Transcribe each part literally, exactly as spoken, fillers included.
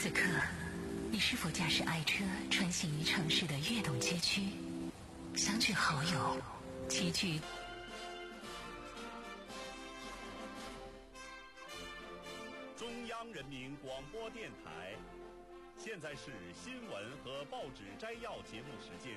此刻，你是否驾驶爱车穿行于城市的跃动街区，相聚好友，齐聚中央人民广播电台。现在是新闻和报纸摘要节目时间。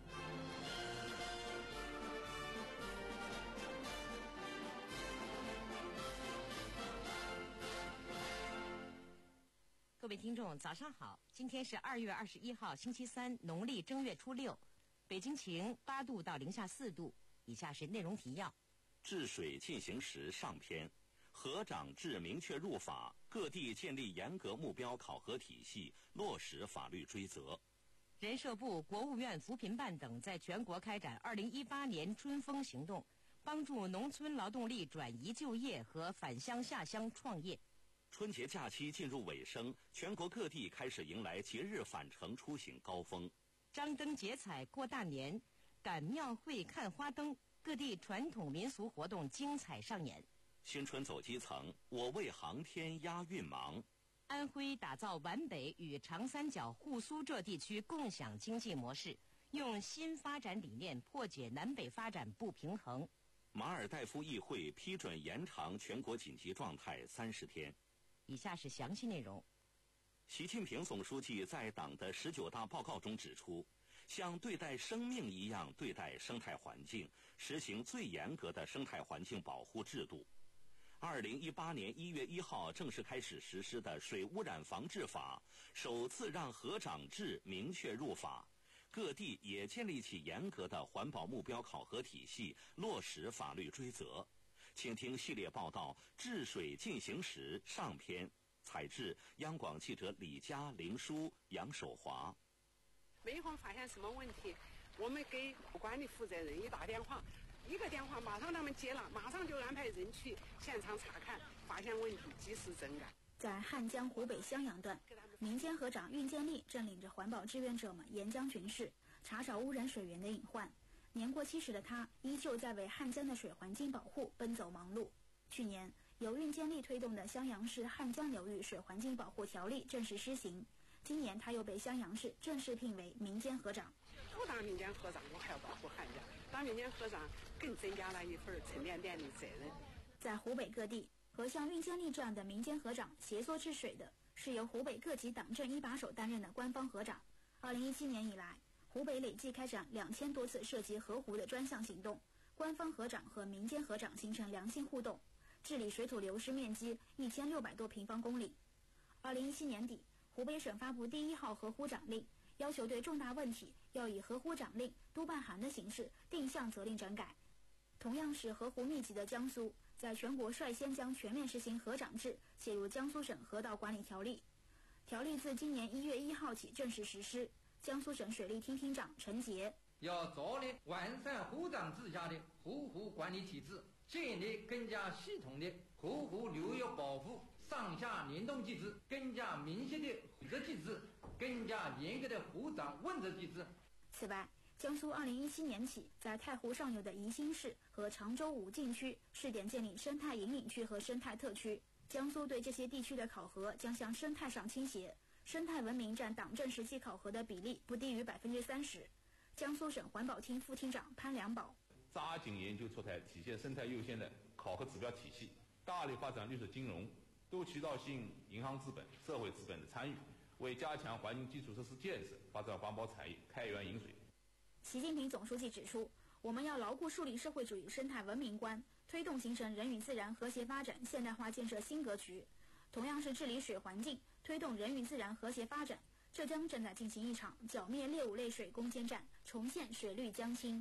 各位听众，早上好！今天是二月二十一号，星期三，农历正月初六。北京晴，八度到零下四度。以下是内容提要： 治水进行时上篇，河长制明确入法，各地建立严格目标考核体系，落实法律追责。 人社部、国务院扶贫办等在全国开展二零一八年春风行动，帮助农村劳动力转移就业和返乡下乡创业。 春节假期进入尾声，全国各地开始迎来节日返程出行高峰。 张灯结彩过大年，赶庙会看花灯，各地传统民俗活动精彩上演。 新春走基层，我为航天押运忙。 安徽打造皖北与长三角沪苏浙地区共享经济模式，用新发展理念破解南北发展不平衡。 马尔代夫议会批准延长全国紧急状态三十天。 以下是详细内容。 习近平总书记在党的十九大报告中指出，像对待生命一样对待生态环境，实行最严格的生态环境保护制度。二零一八年一月一号正式开始实施的《水污染防治法》，首次让河长制明确入法，各地也建立起严格的环保目标考核体系，落实法律追责。请听系列报道《治水进行时》上篇，采制央广记者李佳、林舒、杨守华。 每逢发现什么问题，我们给管理负责人一打电话，一个电话马上他们接了，马上就安排人去现场查看，发现问题及时整改。 在汉江湖北襄阳段，民间河长运建利正领着环保志愿者们沿江巡视，查找污染水源的隐患。年过七十的他依旧在为汉江的水环境保护奔走忙碌。去年，由运建利推动的襄阳市汉江流域水环境保护条例正式施行。今年，他又被襄阳市正式聘为民间河长。 不当民间河长，我还要保护汉江；当民间河长，更增加了一份沉甸甸的责任。 在湖北各地，和像运建利这样的民间河长协作治水的，是由湖北各级党政一把手担任的官方河长。二零一七年以来，湖北累计开展两千多次涉及河湖的专项行动，官方河长和民间河长形成良性互动，治理水土流失面积一千六百多平方公里。二零一七年底，湖北省发布第一号河湖长令，要求对重大问题要以河湖长令、督办函的形式定向责令整改。同样是河湖密集的江苏，在全国率先将全面实行河长制写入江苏省河道管理条例。条例自今年一月一号起正式实施。江苏省水利厅厅长陈杰要着力完善河长制下的河湖管理体制，建立更加系统的河湖流域保护上下联动机制，更加明晰的负责机制，更加严格的河长问责机制。 此外，江苏二零一七年起在太湖上游的宜兴市和常州武进区试点建立生态引领区和生态特区。江苏对这些地区的考核将向生态上倾斜，生态文明占党政实际考核的比例不低于百分之三十。江苏省环保厅副厅长潘良宝扎紧研究出台体现生态优先的考核指标体系，大力发展绿色金融，多渠道性银行资本、社会资本的参与，为加强环境基础设施建设、发展环保产业开源引水。 习近平总书记指出，我们要牢固树立社会主义生态文明观，推动形成人与自然和谐发展现代化建设新格局。同样是治理水环境，推动人与自然和谐发展，浙江正在进行一场剿灭劣五类水攻坚战，重现水绿江青。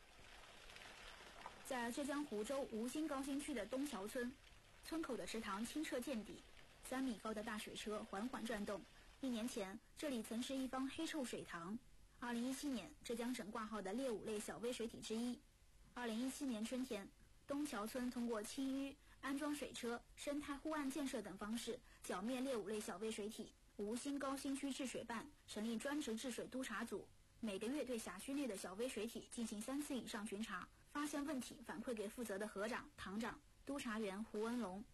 在浙江湖州吴兴高新区的东桥村，村口的池塘清澈见底，三米高的大水车缓缓转动。一年前，这里曾是一方黑臭水塘。二零一七年，浙江省挂号的劣五类小微水体之一。二零一七年春天，东桥村通过清淤、安装水车、生态护岸建设等方式剿灭劣五类小微水体。吴兴高新区治水办成立专职治水督查组，每个月对辖区内的小微水体进行三次以上巡查，发现问题反馈给负责的河长、堂长、督查员胡文龙。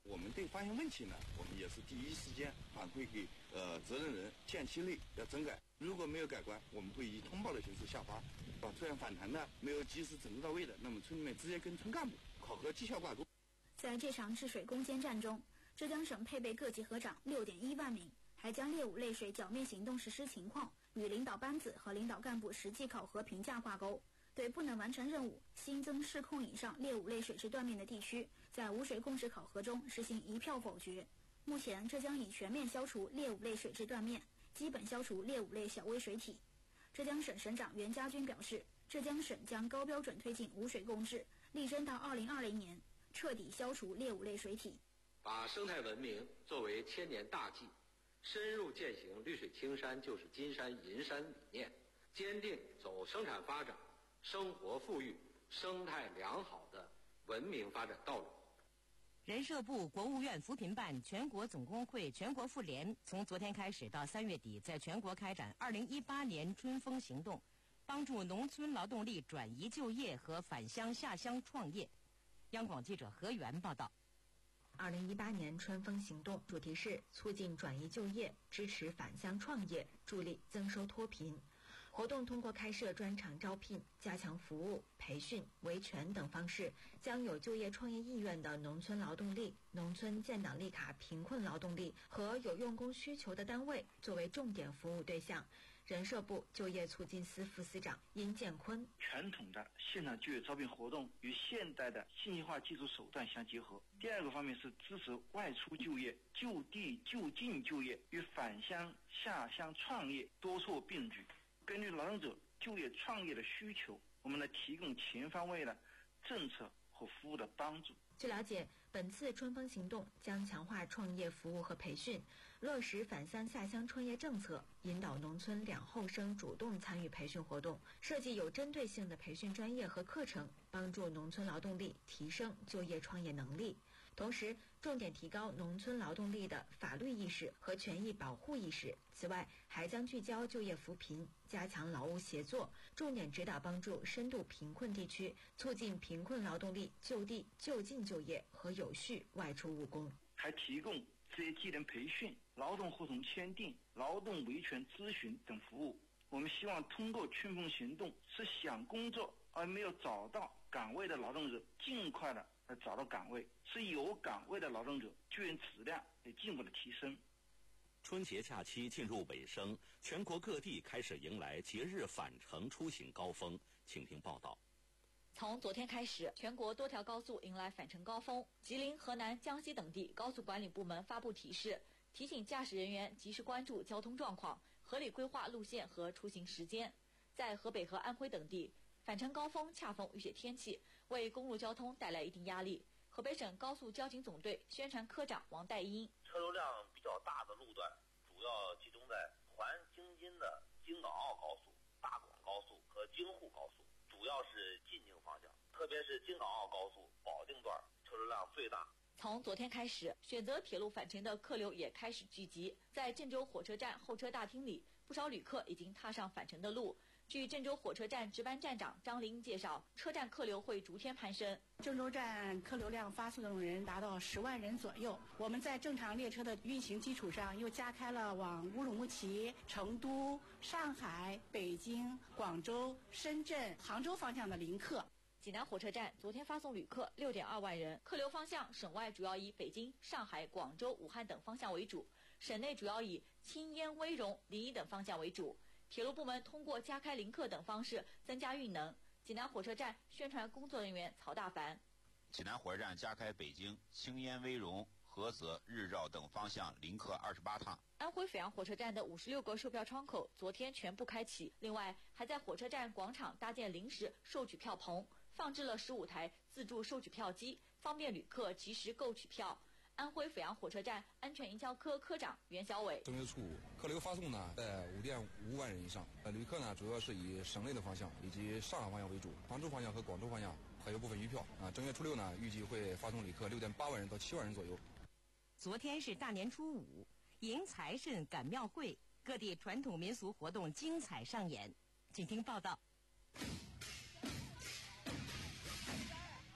我们对发现问题呢，我们也是第一时间反馈给呃责任人，限期内要整改。如果没有改观，我们会以通报的形式下发。啊，出现反弹的没有及时整治到位的，那么村里面直接跟村干部考核绩效挂钩。 在这场治水攻坚战中，浙江省配备各级河长六点一万名，还将猎武类水剿灭行动实施情况与领导班子和领导干部实际考核评价挂钩。对不能完成任务、新增市控以上猎武类水质断面的地区，在无水控制考核中实行一票否决。目前，浙江已全面消除猎武类水质断面，基本消除猎武类小微水体。浙江省省长袁家军表示，浙江省将高标准推进无水共治，力争到二零二零年彻底消除猎武类水体。 把生态文明作为千年大计，深入践行绿水青山就是金山银山理念，坚定走生产发展、生活富裕、生态良好的文明发展道路。 人社部、国务院扶贫办、全国总工会、全国妇联从昨天开始到三月底，在全国开展二零一八年春风行动，帮助农村劳动力转移就业和返乡下乡创业。央广记者何源报道。 二零一八年春风行动主题是促进转移就业，支持返乡创业，助力增收脱贫。活动通过开设专场招聘、加强服务、培训、维权等方式，将有就业创业意愿的农村劳动力、农村建档立卡贫困劳动力和有用工需求的单位作为重点服务对象。人社部就业促进司副司长殷建坤： 传统的现场就业招聘活动与现代的信息化技术手段相结合。第二个方面是支持外出就业、就地就近就业与返乡下乡创业多措并举。根据劳动者就业创业的需求，我们来提供全方位的政策和服务的帮助。 据了解，本次春风行动将强化创业服务和培训，落实返乡下乡创业政策，引导农村两后生主动参与培训活动，设计有针对性的培训专业和课程，帮助农村劳动力提升就业创业能力。同时，重点提高农村劳动力的法律意识和权益保护意识。此外，还将聚焦就业扶贫，加强劳务协作，重点指导帮助深度贫困地区，促进贫困劳动力就地就近就业和有序外出务工。 还提供职业技能培训、劳动合同签订、劳动维权咨询等服务。我们希望通过春风行动，使想工作而没有找到岗位的劳动者尽快的来找到岗位，使有岗位的劳动者就业质量也进一步的提升。 春节假期进入尾声，全国各地开始迎来节日返程出行高峰。请听报道。 从昨天开始，全国多条高速迎来返程高峰。吉林、河南、江西等地高速管理部门发布提示，提醒驾驶人员及时关注交通状况，合理规划路线和出行时间。在河北和安徽等地，返程高峰恰逢雨雪天气，为公路交通带来一定压力。河北省高速交警总队宣传科长王代英： 车流量比较大的路段，主要集中在环京津的京港澳高速、大广高速和京沪高速，主要是进京方向，特别是京港澳高速保定段车流量最大。 从昨天开始，选择铁路返程的客流也开始聚集。在郑州火车站候车大厅里，不少旅客已经踏上返程的路。据郑州火车站值班站长张林介绍，车站客流会逐天攀升。 郑州站客流量发送人达到十万人左右。我们在正常列车的运行基础上，又加开了往乌鲁木齐、成都、上海、北京、广州、深圳、杭州方向的临客。 济南火车站昨天发送旅客六点二万人，客流方向省外主要以北京、上海、广州、武汉等方向为主，省内主要以青烟、威荣、临沂等方向为主。铁路部门通过加开临客等方式增加运能。济南火车站宣传工作人员曹大凡： 济南火车站加开北京、青烟、威荣、菏泽、日照等方向临客二十八趟。 安徽阜阳火车站的五十六个售票窗口昨天全部开启，另外还在火车站广场搭建临时售取票棚，放置了十五台自助售取票机，方便旅客及时购取票。安徽阜阳火车站安全营销科科长袁小伟： 正月初五客流发送呢在五点五万人以上，呃，旅客呢主要是以省内的方向以及上海方向为主，杭州方向和广州方向还有部分余票啊。正月初六呢，预计会发送旅客六点八万人到七万人左右。 昨天是大年初五，迎财神赶庙会，各地传统民俗活动精彩上演。请听报道。 稍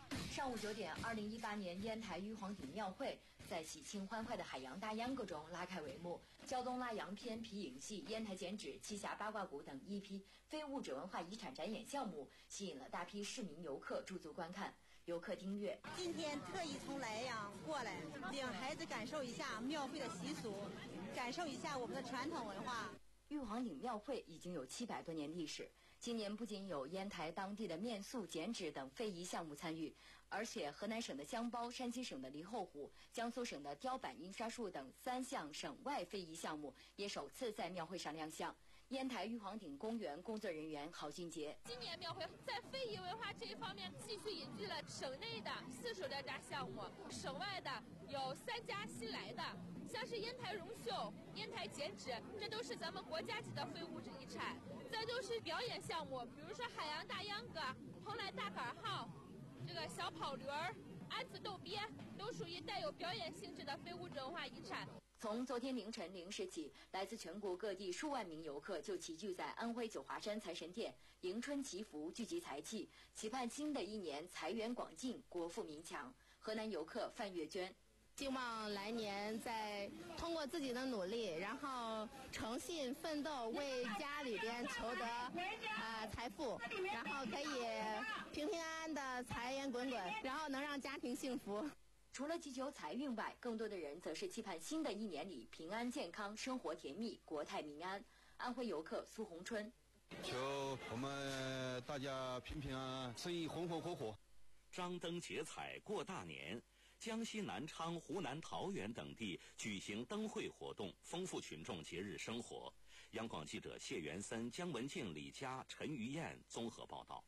上午九点，二零一八年烟台玉皇顶庙会在喜庆欢快的海洋大秧歌中拉开帷幕。胶东拉洋片、皮影戏、烟台剪纸、栖霞八卦鼓等一批非物质文化遗产展演项目，吸引了大批市民游客驻足观看。游客丁月： 今天特意从莱阳过来，领孩子感受一下庙会的习俗，感受一下我们的传统文化。 玉皇顶庙会已经有七百多年历史，今年不仅有烟台当地的面塑、剪纸等非遗项目参与，而且河南省的香包、山西省的离后虎、江苏省的雕版印刷术等三项省外非遗项目也首次在庙会上亮相。烟台玉皇顶公园工作人员郝俊杰： 今年庙会在非遗文化这一方面继续引进了省内的四十多家项目，省外的有三家新来的，像是烟台绒绣、烟台剪纸，这都是咱们国家级的非物质遗产。再就是表演项目，比如说海洋大秧歌、蓬莱大杆号、这个小跑驴儿、安子斗鳖，都属于带有表演性质的非物质文化遗产。 从昨天凌晨零时起，来自全国各地数万名游客就齐聚在安徽九华山财神殿，迎春祈福，聚集财气，期盼新的一年财源广进，国富民强。河南游客范月娟： 希望来年再通过自己的努力，然后诚信奋斗，为家里边求得呃财富，然后可以平平安安的财源滚滚，然后能让家庭幸福。 除了祈求财运外，更多的人则是期盼新的一年里平安健康、生活甜蜜、国泰民安。安徽游客苏红春： 求我们大家平平安安，生意红红火火。 张灯结彩过大年，江西南昌、湖南桃源等地举行灯会活动，丰富群众节日生活。央广记者谢元森、姜文静、李佳、陈于燕综合报道。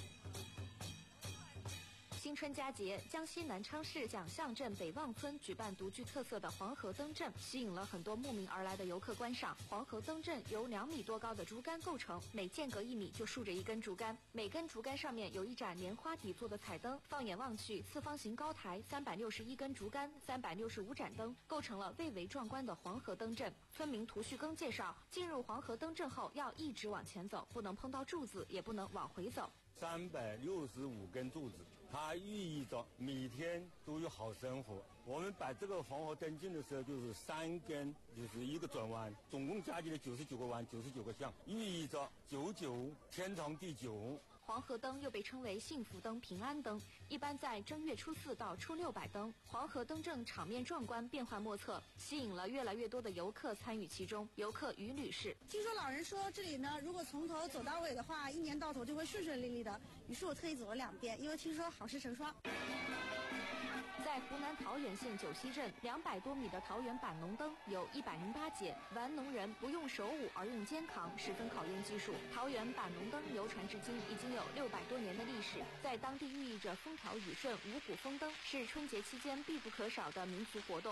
新春佳节，江西南昌市蒋巷镇北望村举办独具特色的黄河灯阵，吸引了很多慕名而来的游客观赏。黄河灯阵由两米多高的竹竿构成，每间隔一米就竖着一根竹竿，每根竹竿上面有一盏莲花底座的彩灯。放眼望去，四方形高台、三百六十一根竹竿、三百六十五盏灯，构成了蔚为壮观的黄河灯阵。村民涂旭庚介绍，进入黄河灯阵后要一直往前走，不能碰到柱子，也不能往回走。 三百六十五根柱子，它寓意着每天都有好生活。我们摆这个黄河灯进的时候，就是三根，就是一个转弯，总共加起来九十九个弯，九十九个巷，寓意着九九天长地久。 黄河灯又被称为幸福灯、平安灯，一般在正月初四到初六摆灯。黄河灯阵场面壮观，变幻莫测，吸引了越来越多的游客参与其中。游客于女士： 听说老人说这里呢，如果从头走到尾的话，一年到头就会顺顺利利的。于是我特意走了两遍，因为听说好事成双。 在湖南桃源县九溪镇，两百多米的桃源板农灯有一百零八节，玩农人不用手舞而用肩扛，十分考验技术。桃源板农灯流传至今已经有六百多年的历史，在当地寓意着风调雨顺、五谷丰登，是春节期间必不可少的民俗活动。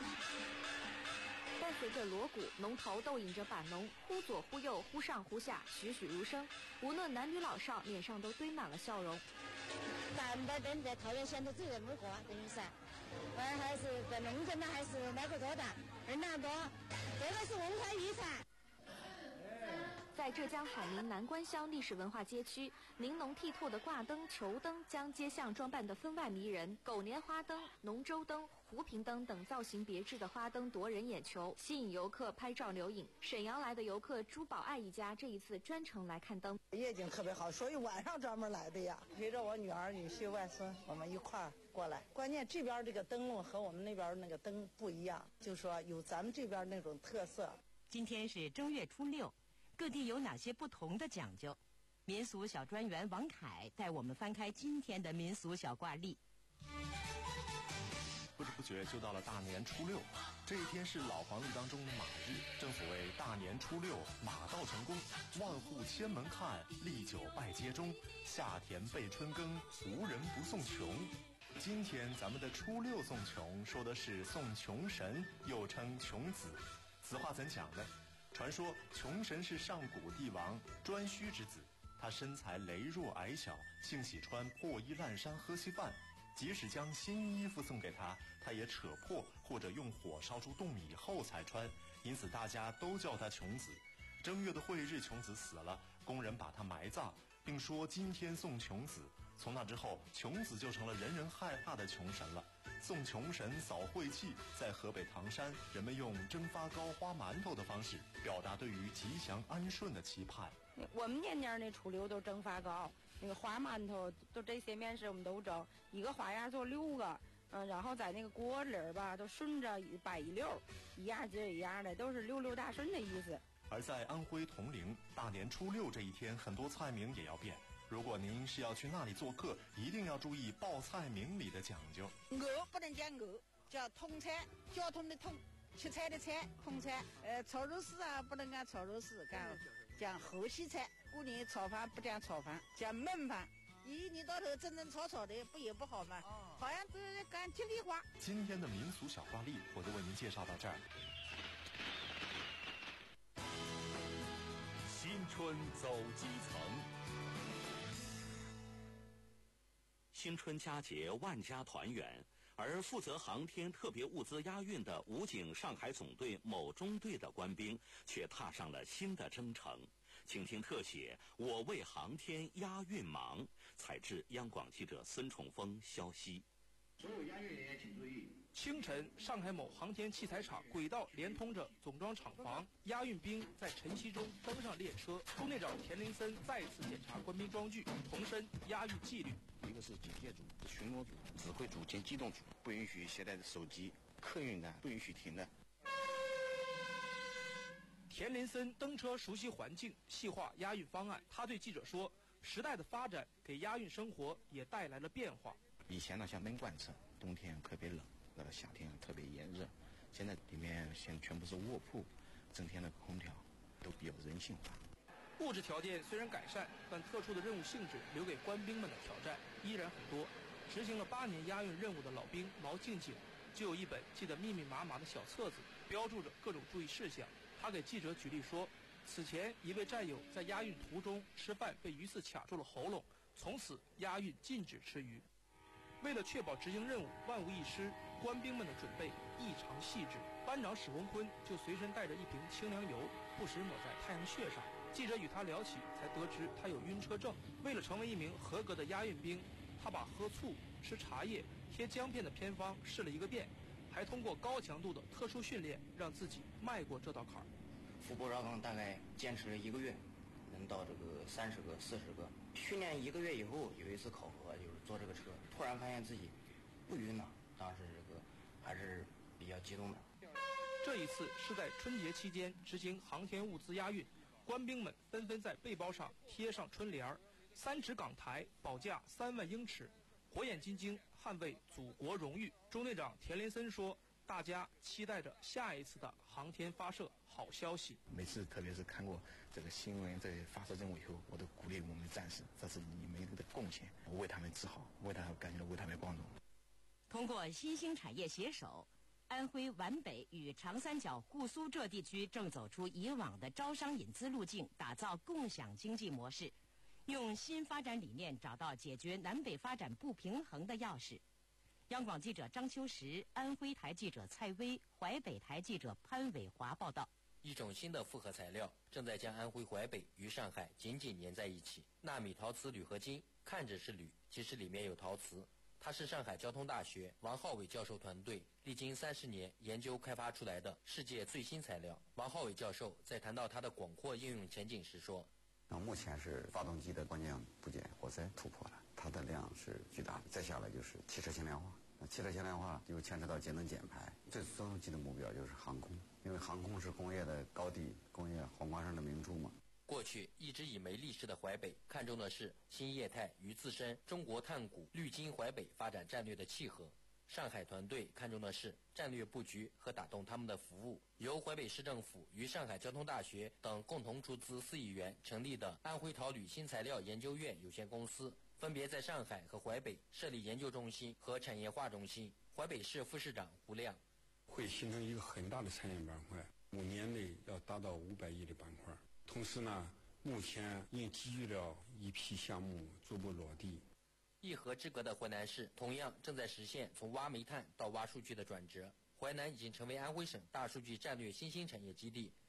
伴随着锣鼓，农头逗引着板农，忽左忽右，忽上忽下，栩栩如生。无论男女老少，脸上都堆满了笑容。 板的灯在桃源县都只有那么个，等于是，完还是在农村呢，还是那个多的，人那多，这个是文化遗产。 在浙江海宁南关乡历史文化街区，玲珑剔透的挂灯、球灯将街巷装扮得分外迷人。狗年花灯、龙舟灯、湖屏灯等造型别致的花灯夺人眼球，吸引游客拍照留影。沈阳来的游客朱宝爱一家这一次专程来看灯， 夜景特别好，所以晚上专门来的呀。陪着我女儿、女婿、外孙，我们一块儿过来。关键这边这个灯笼和我们那边那个灯不一样，就说有咱们这边那种特色。 今天是正月初六。各地有哪些不同的讲究？民俗小专员王凯带我们翻开今天的民俗小挂历。 不知不觉就到了大年初六，这一天是老黄历当中的马日，正所谓大年初六马到成功，万户千门看，历久拜街中，夏田备春耕，无人不送穷。今天咱们的初六送穷，说的是送穷神，又称穷子。此话怎讲呢？传说穷神是上古帝王颛顼之子，他身材羸弱矮小，性喜穿破衣烂衫喝稀饭，即使将新衣服送给他，他也扯破或者用火烧出洞以后才穿，因此大家都叫他穷子。正月的晦日，穷子死了，工人把他埋葬，并说今天送穷子， 从那之后，穷子就成了人人害怕的穷神了。送穷神扫晦气，在河北唐山，人们用蒸发糕、花馒头的方式表达对于吉祥安顺的期盼。 我们年年的初六都蒸发糕，那个花馒头都这些面食我们都蒸，一个花样做六个，嗯，然后在那个锅里儿吧都顺着摆一溜，一样接一样的，都是六六大顺的意思。 而在安徽铜陵，大年初六这一天，很多菜名也要变。如果您是要去那里做客，一定要注意报菜名里的讲究。 鹅不能讲鹅，叫统菜，交通的统，吃菜的菜，统菜。呃，炒肉丝啊，不能讲炒肉丝，讲讲河西菜。过年炒饭不讲炒饭，讲焖饭。一年到头整整炒炒的，不也不好吗？好像都是讲吉利话。 今天的民俗小挂历，我就为您介绍到这儿。 新春走基层。 新春佳节，万家团圆，而负责航天特别物资押运的武警上海总队某中队的官兵却踏上了新的征程。请听特写《我为航天押运忙》，采自央广记者孙崇峰消息。 所有押运人员请注意。 清晨，上海某航天器材厂轨道连通着总装厂房，押运兵在晨曦中登上列车。中队长田林森再次检查官兵装具，重申押运纪律。 一个是警戒组、巡逻组、指挥组兼机动组，不允许携带的手机，客运呢不允许停的。 田林森登车熟悉环境，细化押运方案。他对记者说：“时代的发展给押运生活也带来了变化。 以前呢像闷罐车，冬天特别冷，到了夏天特别炎热。现在里面现全部是卧铺，整天的空调都比较人性化。” 物质条件虽然改善，但特殊的任务性质留给官兵们的挑战依然很多。执行了八年押运任务的老兵毛静静，就有一本记得密密麻麻的小册子，标注着各种注意事项。他给记者举例说，此前一位战友在押运途中吃饭被鱼刺卡住了喉咙，从此押运禁止吃鱼。为了确保执行任务万无一失，官兵们的准备异常细致。班长史洪坤就随身带着一瓶清凉油，不时抹在太阳穴上。记者与他聊起，才得知他有晕车症。为了成为一名合格的押运兵，他把喝醋、吃茶叶、贴姜片的偏方试了一个遍，还通过高强度的特殊训练，让自己迈过这道坎儿。 腹部绕杠大概坚持了一个月，能到这个三十个、四十个。训练一个月以后，有一次考核，就是坐这个车，突然发现自己不晕了，当时这个还是比较激动的。 这一次是在春节期间执行航天物资押运，官兵们纷纷在背包上贴上春联儿：三尺港台，保驾三万英尺，火眼金睛捍卫祖国荣誉。中队长田林森说，大家期待着下一次的航天发射好消息。 每次特别是看过这个新闻这发射任务以后，我都鼓励我们的战士，这是你们的贡献，我为他们自豪，为他们感觉到为他们光荣。 通过新兴产业携手，安徽皖北与长三角沪苏浙地区正走出以往的招商引资路径，打造共享经济模式，用新发展理念找到解决南北发展不平衡的钥匙。央广记者张秋实，安徽台记者蔡薇，淮北台记者潘伟华报道。 一种新的复合材料正在将安徽淮北与上海紧紧粘在一起。纳米陶瓷铝合金看着是铝，其实里面有陶瓷。它是上海交通大学王浩伟教授团队历经三十年研究开发出来的世界最新材料。王浩伟教授在谈到它的广阔应用前景时说：“ 那目前是发动机的关键部件活塞突破了，它的量是巨大的。再下来就是汽车轻量化，那汽车轻量化就牵扯到节能减排，最终极的目标就是航空，因为航空是工业的高地，工业皇冠上的明珠嘛。” 过去一直以煤立市的淮北，看重的是新业态与自身中国碳股绿金淮北发展战略的契合。上海团队看重的是战略布局和打动他们的服务。由淮北市政府与上海交通大学等共同出资四亿元成立的安徽陶铝新材料研究院有限公司，分别在上海和淮北设立研究中心和产业化中心。淮北市副市长胡亮：“ 会形成一个很大的产业板块，五年内要达到五百亿的板块。同时呢，目前已积聚了一批项目逐步落地。” 一河之隔的淮南市同样正在实现从挖煤炭到挖数据的转折。淮南已经成为安徽省大数据战略新兴产业基地，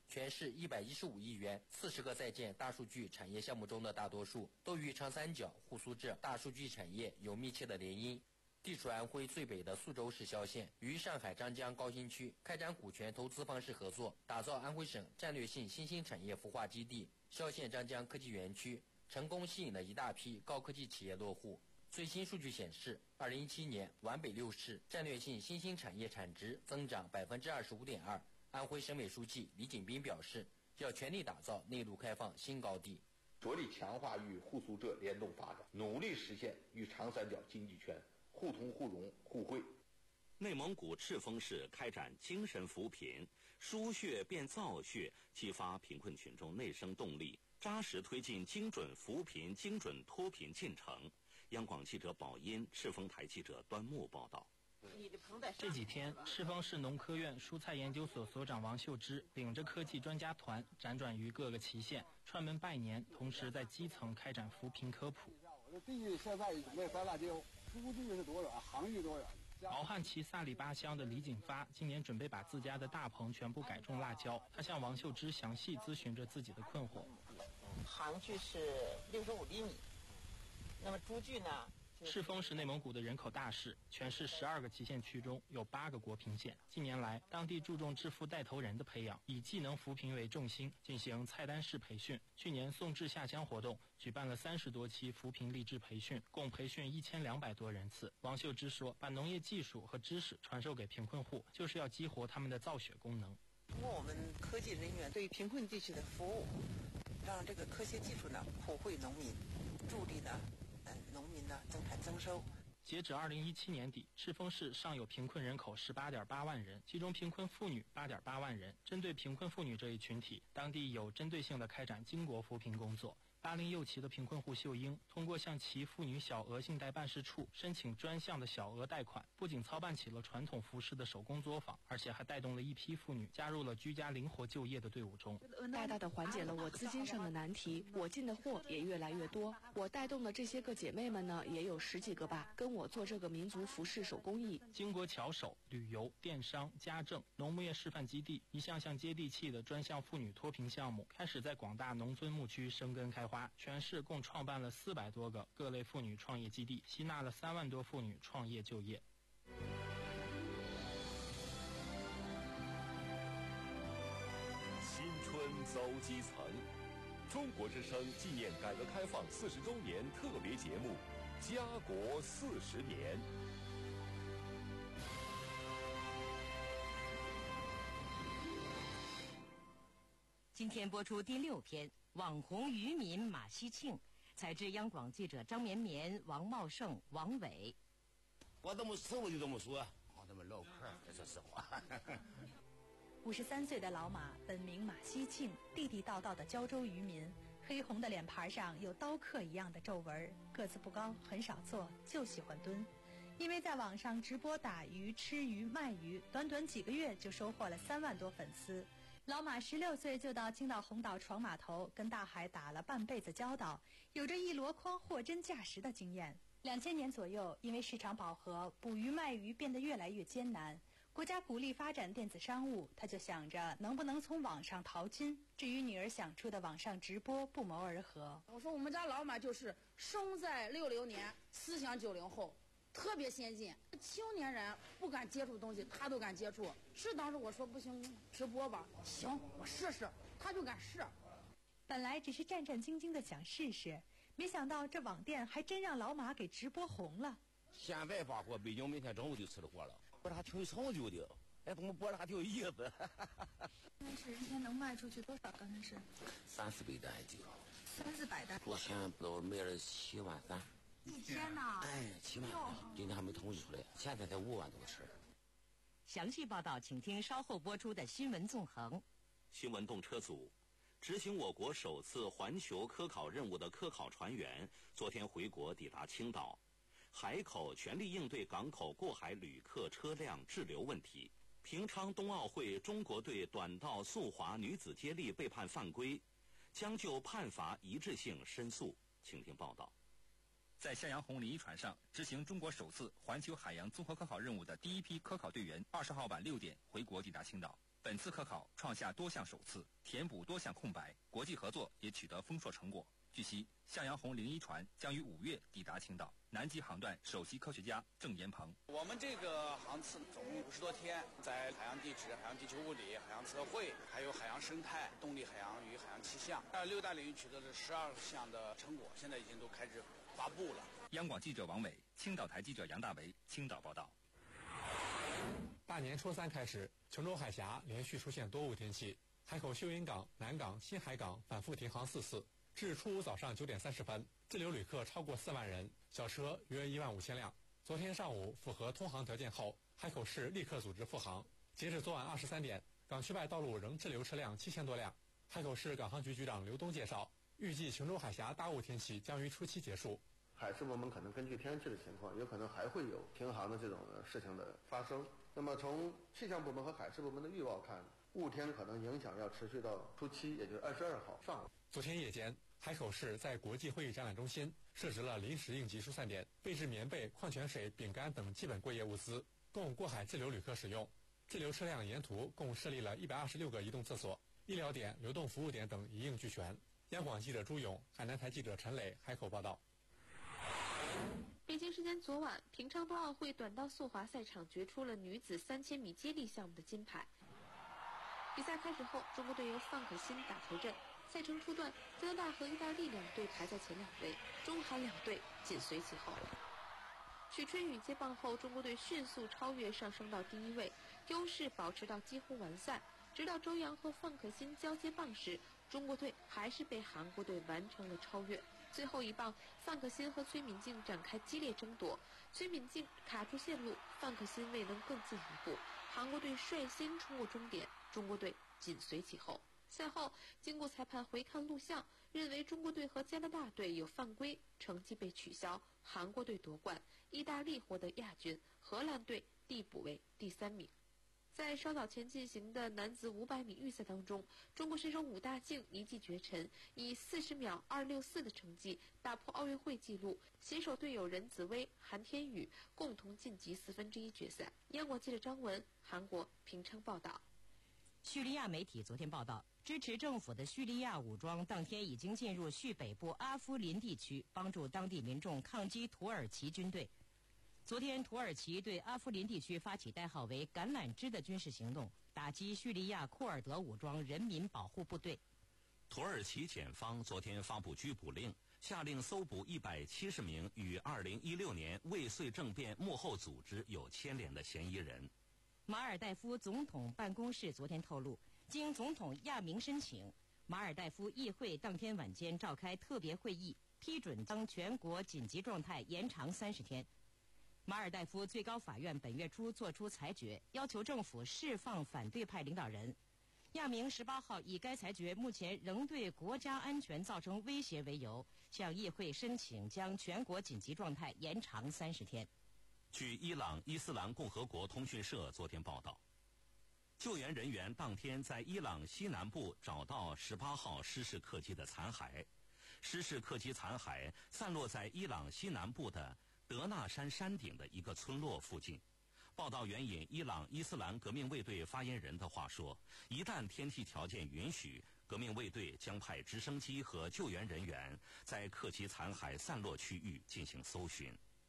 全市一百一十五亿元四十个在建大数据产业项目中的大多数都与长三角沪苏浙大数据产业有密切的联姻。地处安徽最北的宿州市萧县与上海张江高新区开展股权投资方式合作，打造安徽省战略性新兴产业孵化基地萧县张江科技园区，成功吸引了一大批高科技企业落户。最新数据显示，二零一七年皖北六市战略性新兴产业产值增长百分之二十五点二。安徽省委书记李景斌表示，要全力打造内陆开放新高地， 着力强化与沪苏浙联动发展，努力实现与长三角经济圈互通互融互惠。 内蒙古赤峰市开展精神扶贫，输血变造血，激发贫困群众内生动力，扎实推进精准扶贫、精准脱贫进程。央广记者宝音、赤峰台记者端木报道。 这几天，赤峰市农科院蔬菜研究所所长王秀芝领着科技专家团辗转于各个旗县，串门拜年，同时在基层开展扶贫科普。 我的地现在没法辣椒，出地是多远，行域多远？ 敖汉旗萨里巴乡的李景发今年准备把自家的大棚全部改种辣椒，他向王秀芝详细咨询着自己的困惑。 行距是六十五厘米，那么株距呢？ 赤峰是内蒙古的人口大市，全市十二个旗县区中有八个国贫县。近年来，当地注重致富带头人的培养，以技能扶贫为重心，进行菜单式培训。去年送志下乡活动举办了三十多期扶贫励志培训，共培训一千两百多人次。王秀芝说，把农业技术和知识传授给贫困户，就是要激活他们的造血功能。 通过我们科技人员对贫困地区的服务，让这个科学技术呢普惠农民，助力呢农民呢增产增收。 截止二零一七年底，赤峰市尚有贫困人口十八点八万人，其中贫困妇女八点八万人。针对贫困妇女这一群体，当地有针对性地开展经国扶贫工作。巴陵右旗的贫困户秀英，通过向其妇女小额信贷办事处申请专项的小额贷款，不仅操办起了传统服饰的手工作坊，而且还带动了一批妇女加入了居家灵活就业的队伍中， 大大的缓解了我资金上的难题，我进的货也越来越多。我带动的这些个姐妹们呢，也有十几个吧，跟我做这个民族服饰手工艺。 经过巧手、旅游、电商、家政、农牧业示范基地一项项接地气的专项妇女脱贫项目，开始在广大农村牧区生根开花。全市共创办了四百多个各类妇女创业基地，吸纳了三万多妇女创业就业。 新春走基层，中国之声纪念改革开放四十周年特别节目《家国四十年》。 今天播出第六篇。网红渔民马希庆，采制央广记者张绵绵、王茂盛、王伟。 我怎么说我就这么说，我这么唠嗑，说实话。 五十三岁的老马本名马希庆，地地道道的胶州渔民，黑红的脸盘上有刀刻一样的皱纹，个子不高，很少坐，就喜欢蹲。因为在网上直播打鱼、吃鱼、卖鱼，短短几个月就收获了三万多粉丝。老马十六岁就到青岛红岛闯码头，跟大海打了半辈子交道，有着一箩筐货真价实的经验。两千年左右，因为市场饱和，捕鱼卖鱼变得越来越艰难。国家鼓励发展电子商务，他就想着能不能从网上淘金。至于女儿想出的网上直播，不谋而合。 我说我们家老马就是生在六零年，思想九零后。特别先进，青年人不敢接触的东西，他都敢接触。是当时我说不行，直播吧，行，我试试，他就敢试。 本来只是战战兢兢的想试试，没想到这网店还真让老马给直播红了。 现在发货，北京明天中午就吃了货了。播的还挺有成就的，哎，怎么播的还挺有意思。 那是一天能卖出去多少？刚才是三四百单就。 三四百单。 昨天不都卖了七万三。 一天呐！ 哎，七万，今天还没统计出来，现在才五万多个车。 详细报道，请听稍后播出的新闻纵横。 新闻动车组执行我国首次环球科考任务的科考船员，昨天回国抵达青岛，海口全力应对港口过海旅客车辆滞留问题。平昌冬奥会中国队短道速滑女子接力被判犯规，将就判罚一致性申诉。请听报道。 在向阳红林一船上执行中国首次环球海洋综合科考任务的第一批科考队员二十号晚六点回国抵达青岛。本次科考创下多项首次，填补多项空白，国际合作也取得丰硕成果。据悉，向阳红零一船将于五月抵达青岛。南极航段首席科学家郑延鹏： 我们这个航次总共五十多天，在海洋地质、海洋地球物理、海洋测绘，还有海洋生态、动力海洋与海洋气象，呃，六大领域取得了十二项的成果，现在已经都开始发布了。 央广记者王伟，青岛台记者杨大为，青岛报道。 大年初三开始，琼州海峡连续出现多雾天气，海口秀英港、南港、新海港反复停航四次。至初五早上九点三十分，自留旅客超过四万人，小车约一万五千辆。昨天上午符合通航条件后，海口市立刻组织复航。截至昨晚二十三点，港区外道路仍滞留车辆七千多辆。海口市港航局局长刘东介绍，预计琼州海峡大雾天气将于初期结束。 海事部门可能根据天气的情况，有可能还会有停航的这种事情的发生。那么从气象部门和海事部门的预报看，雾天可能影响要持续到初七，也就是二十二号上午。 昨天夜间，海口市在国际会议展览中心设置了临时应急疏散点，备置棉被、矿泉水、饼干等基本过夜物资，供过海滞留旅客使用。滞留车辆沿途共设立了一百二十六个移动厕所、医疗点、流动服务点等一应俱全。央广记者朱勇，海南台记者陈磊，海口报道。 北京时间昨晚，平昌冬奥会短道速滑赛场决出了女子三千米接力项目的金牌。比赛开始后，中国队由范可新打头阵。赛程初段，加拿大和意大利两队排在前两位，中韩两队紧随其后。许春雨接棒后，中国队迅速超越，上升到第一位，优势保持到几乎完赛。直到周洋和范可新交接棒时，中国队还是被韩国队完成了超越。最后一棒，范可新和崔敏静展开激烈争夺，崔敏静卡住线路，范可新未能更进一步，韩国队率先冲过终点，中国队紧随其后。赛后，经过裁判回看录像，认为中国队和加拿大队有犯规，成绩被取消，韩国队夺冠，意大利获得亚军，荷兰队递补为第三名。在稍早前进行的男子五百米预赛当中，中国选手武大靖一骑绝尘，以四十秒二六四的成绩打破奥运会纪录，携手队友任子威、韩天宇共同晋级四分之一决赛。央广记者张文，韩国平昌报道。 叙利亚媒体昨天报道，支持政府的叙利亚武装当天已经进入叙北部阿夫林地区，帮助当地民众抗击土耳其军队。昨天，土耳其对阿夫林地区发起代号为“橄榄枝”的军事行动，打击叙利亚库尔德武装人民保护部队。 土耳其检方昨天发布拘捕令，下令搜捕一百七十名与二零一六年未遂政变幕后组织有牵连的嫌疑人。 马尔代夫总统办公室昨天透露，经总统亚明申请，马尔代夫议会当天晚间召开特别会议，批准将全国紧急状态延长三十天。马尔代夫最高法院本月初作出裁决，要求政府释放反对派领导人。亚明十八号以该裁决目前仍对国家安全造成威胁为由，向议会申请将全国紧急状态延长三十天。 据伊朗伊斯兰共和国通讯社昨天报道，救援人员当天在伊朗西南部找到十八号失事客机的残骸，失事客机残骸散落在伊朗西南部的德纳山山顶的一个村落附近。报道援引伊朗伊斯兰革命卫队发言人的话说，一旦天气条件允许，革命卫队将派直升机和救援人员在客机残骸散落区域进行搜寻。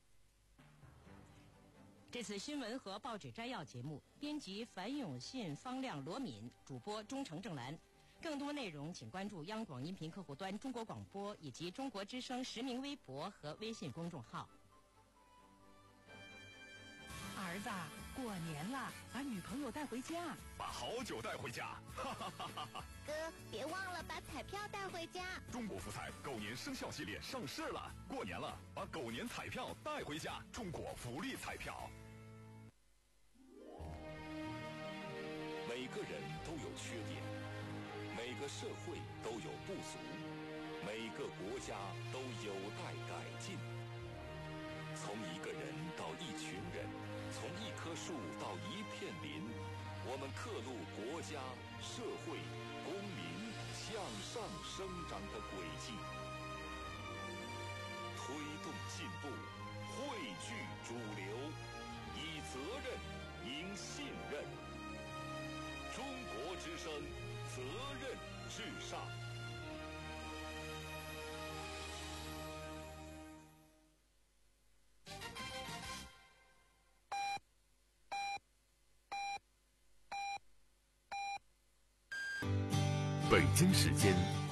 这次新闻和报纸摘要节目，编辑樊永信、方亮、罗敏，主播钟诚、郑兰。更多内容请关注央广音频客户端中国广播以及中国之声实名微博和微信公众号。 儿子，过年了，把女朋友带回家， 把好酒带回家，哈哈哈哈哈！ 哥，别忘了把彩票带回家。 中国福彩狗年生肖系列上市了，过年了，把狗年彩票带回家。中国福利彩票。每个人都有缺点，每个社会都有不足，每个国家都有待改进。从一个人到一群人，从一棵树到一片林，我们刻录国家、社会、公民向上生长的轨迹，推动进步，汇聚主流，以责任赢信任。中国之声，责任至上。 北京时间